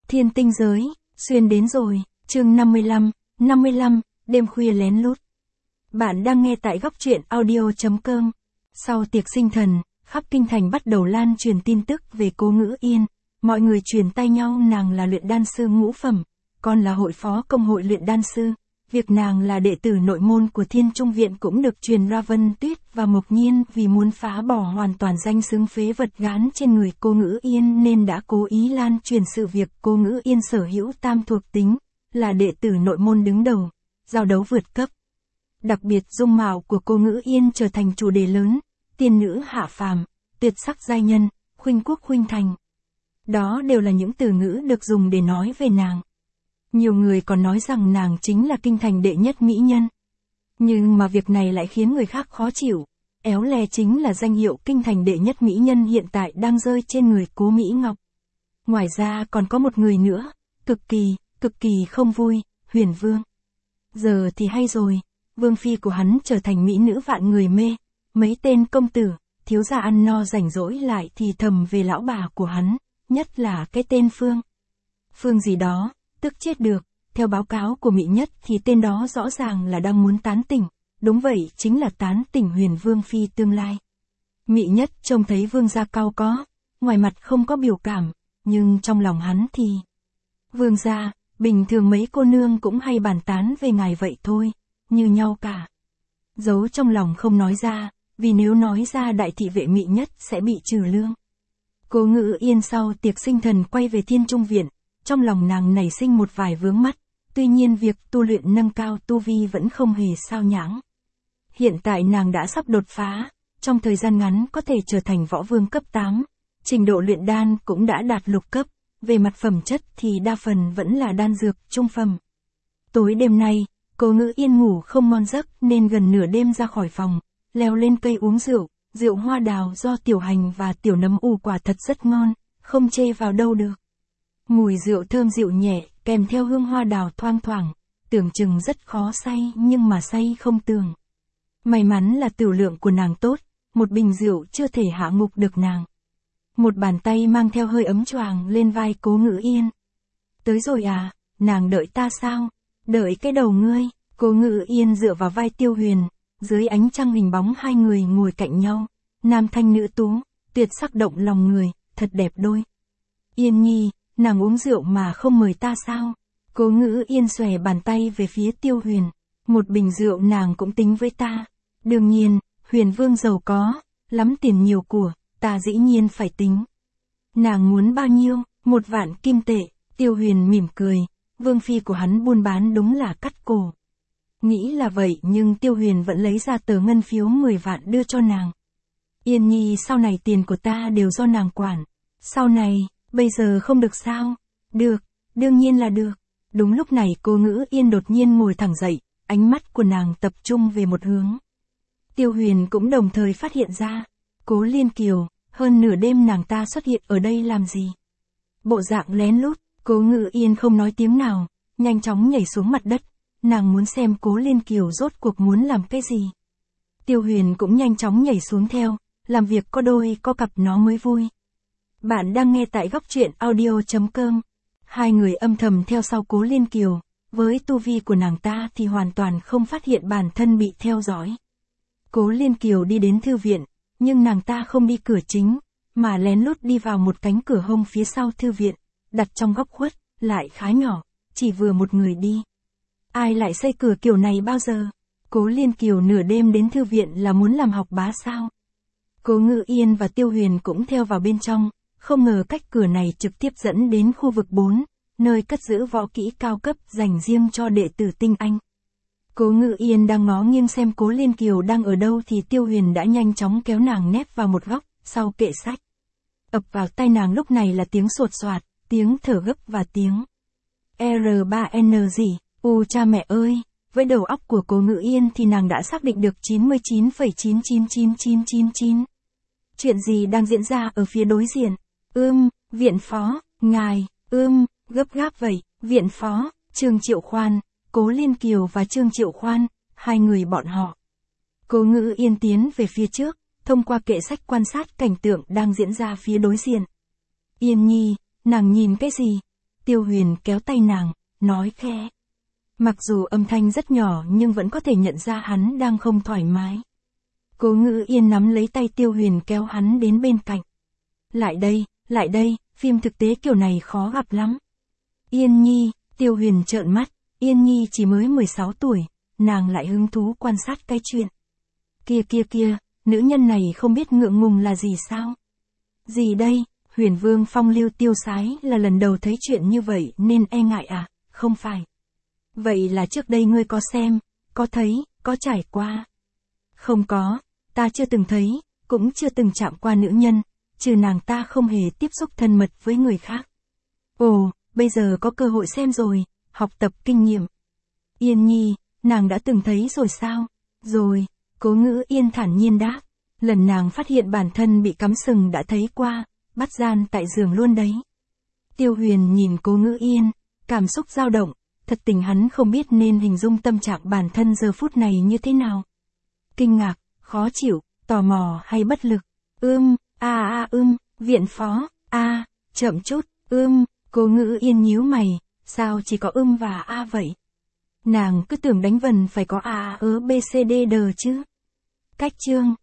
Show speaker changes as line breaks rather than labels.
Thiên tinh giới, xuyên đến rồi, chương 55, đêm khuya lén lút. Bạn đang nghe tại góc truyện audio.com. Sau tiệc sinh thần, khắp kinh thành bắt đầu lan truyền tin tức về Cố Ngữ Yên. Mọi người truyền tay nhau nàng là luyện đan sư ngũ phẩm, còn là hội phó công hội luyện đan sư. Việc nàng là đệ tử nội môn của Thiên Trung Viện cũng được truyền ra Vân Tuyết và Mộc Nhiên vì muốn phá bỏ hoàn toàn danh xưng phế vật gán trên người Cố Ngữ Yên nên đã cố ý lan truyền sự việc Cố Ngữ Yên sở hữu tam thuộc tính, là đệ tử nội môn đứng đầu, giao đấu vượt cấp. Đặc biệt dung mạo của Cố Ngữ Yên trở thành chủ đề lớn, tiên nữ hạ phàm, tuyệt sắc giai nhân, khuynh quốc khuynh thành. Đó đều là những từ ngữ được dùng để nói về nàng. Nhiều người còn nói rằng nàng chính là kinh thành đệ nhất mỹ nhân. Nhưng mà việc này lại khiến người khác khó chịu. Éo le chính là danh hiệu kinh thành đệ nhất mỹ nhân hiện tại đang rơi trên người Cố Mỹ Ngọc. Ngoài ra còn có một người nữa, cực kỳ không vui, Huyền Vương. Giờ thì hay rồi, vương phi của hắn trở thành mỹ nữ vạn người mê. Mấy tên công tử, thiếu gia ăn no rảnh rỗi lại thì thầm về lão bà của hắn, nhất là cái tên Phương. Phương gì đó, tức chết được, theo báo cáo của Mỹ Nhất thì tên đó rõ ràng là đang muốn tán tỉnh, đúng vậy chính là tán tỉnh Huyền Vương phi tương lai. Mỹ Nhất trông thấy vương gia cao có, ngoài mặt không có biểu cảm, nhưng trong lòng hắn thì... Vương gia, bình thường mấy cô nương cũng hay bàn tán về ngài vậy thôi, như nhau cả. Giấu trong lòng không nói ra, vì nếu nói ra đại thị vệ Mỹ Nhất sẽ bị trừ lương. Cố Ngữ Yên sau tiệc sinh thần quay về Thiên Trung Viện. Trong lòng nàng nảy sinh một vài vướng mắt, tuy nhiên việc tu luyện nâng cao tu vi vẫn không hề sao nhãng. Hiện tại nàng đã sắp đột phá, trong thời gian ngắn có thể trở thành võ vương cấp 8, trình độ luyện đan cũng đã đạt lục cấp, về mặt phẩm chất thì đa phần vẫn là đan dược trung phẩm. Tối đêm nay, Cố Ngữ Yên ngủ không ngon giấc nên gần nửa đêm ra khỏi phòng, leo lên cây uống rượu, rượu hoa đào do tiểu hành và tiểu nấm ủ quả thật rất ngon, không chê vào đâu được. Mùi rượu thơm dịu nhẹ, kèm theo hương hoa đào thoang thoảng, tưởng chừng rất khó say nhưng mà say không tường. May mắn là tửu lượng của nàng tốt, một bình rượu chưa thể hạ ngục được nàng. Một bàn tay mang theo hơi ấm choàng lên vai Cố Ngữ Yên. Tới rồi à, nàng đợi ta sao? Đợi cái đầu ngươi. Cố Ngữ Yên dựa vào vai Tiêu Huyền, dưới ánh trăng hình bóng hai người ngồi cạnh nhau. Nam thanh nữ tú, tuyệt sắc động lòng người, thật đẹp đôi. Yên nhi, nàng uống rượu mà không mời ta sao? Cố Ngữ Yên xòe bàn tay về phía Tiêu Huyền. Một bình rượu nàng cũng tính với ta. Đương nhiên, Huyền Vương giàu có, lắm tiền nhiều của, ta dĩ nhiên phải tính. Nàng muốn bao nhiêu? 1.000.000 kim tệ. Tiêu Huyền mỉm cười, vương phi của hắn buôn bán đúng là cắt cổ. Nghĩ là vậy nhưng Tiêu Huyền vẫn lấy ra tờ ngân phiếu 10 vạn đưa cho nàng. Yên nhi, sau này tiền của ta đều do nàng quản. Sau này, bây giờ không được sao? Được, đương nhiên là được. Đúng lúc này Cố Ngữ Yên đột nhiên ngồi thẳng dậy, ánh mắt của nàng tập trung về một hướng. Tiêu Huyền cũng đồng thời phát hiện ra. Cố Liên Kiều, hơn nửa đêm nàng ta xuất hiện ở đây làm gì? Bộ dạng lén lút, Cố Ngữ Yên không nói tiếng nào, nhanh chóng nhảy xuống mặt đất. Nàng muốn xem Cố Liên Kiều rốt cuộc muốn làm cái gì. Tiêu Huyền cũng nhanh chóng nhảy xuống theo, làm việc có đôi có cặp nó mới vui. Bạn đang nghe tại góc truyện audio.com. Hai người âm thầm theo sau Cố Liên Kiều, với tu vi của nàng ta thì hoàn toàn không phát hiện bản thân bị theo dõi. Cố Liên Kiều đi đến thư viện, nhưng nàng ta không đi cửa chính, mà lén lút đi vào một cánh cửa hông phía sau thư viện, đặt trong góc khuất, lại khá nhỏ, chỉ vừa một người đi. Ai lại xây cửa kiểu này bao giờ? Cố Liên Kiều nửa đêm đến thư viện là muốn làm học bá sao? Cố Ngữ Yên và Tiêu Huyền cũng theo vào bên trong, không ngờ cách cửa này trực tiếp dẫn đến khu vực 4, nơi cất giữ võ kỹ cao cấp dành riêng cho đệ tử tinh anh. Cố Ngữ Yên đang ngó nghiêng xem Cố Liên Kiều đang ở đâu thì Tiêu Huyền đã nhanh chóng kéo nàng nép vào một góc, sau kệ sách. Ập vào tai nàng lúc này là tiếng sột soạt, tiếng thở gấp và tiếng R3N gì, cha mẹ ơi, với đầu óc của Cố Ngữ Yên thì nàng đã xác định được 99,99999. Chuyện gì đang diễn ra ở phía đối diện? Viện phó, ngài, gấp gáp vậy, viện phó, Trương Triệu Khoan, Cố Liên Kiều và Trương Triệu Khoan, hai người bọn họ. Cố Ngữ Yên tiến về phía trước, thông qua kệ sách quan sát cảnh tượng đang diễn ra phía đối diện. Yên nhi, nàng nhìn cái gì? Tiêu Huyền kéo tay nàng, nói khẽ. Mặc dù âm thanh rất nhỏ nhưng vẫn có thể nhận ra hắn đang không thoải mái. Cố Ngữ Yên nắm lấy tay Tiêu Huyền kéo hắn đến bên cạnh. Lại đây, phim thực tế kiểu này khó gặp lắm. Yên Nhi, Tiêu Huyền trợn mắt, Yên Nhi chỉ mới 16 tuổi, nàng lại hứng thú quan sát cái chuyện. Kia, nữ nhân này không biết ngượng ngùng là gì sao? Gì đây, Huyền Vương phong lưu tiêu sái là lần đầu thấy chuyện như vậy nên e ngại à, không phải. Vậy là trước đây ngươi có xem, có thấy, có trải qua? Không có, ta chưa từng thấy, cũng chưa từng chạm qua nữ nhân, trừ nàng ta không hề tiếp xúc thân mật với người khác. Ồ, bây giờ có cơ hội xem rồi, học tập kinh nghiệm. Yên Nhi, nàng đã từng thấy rồi sao? Rồi, Cố Ngữ Yên thản nhiên đáp. Lần nàng phát hiện bản thân bị cắm sừng đã thấy qua, bắt gian tại giường luôn đấy. Tiêu Huyền nhìn Cố Ngữ Yên, cảm xúc dao động, thật tình hắn không biết nên hình dung tâm trạng bản thân giờ phút này như thế nào. Kinh ngạc, khó chịu, tò mò hay bất lực. Viện phó, chậm chút, Cố Ngữ Yên nhíu mày, sao chỉ có và vậy? Nàng cứ tưởng đánh vần phải có b c d d chứ. Cách chương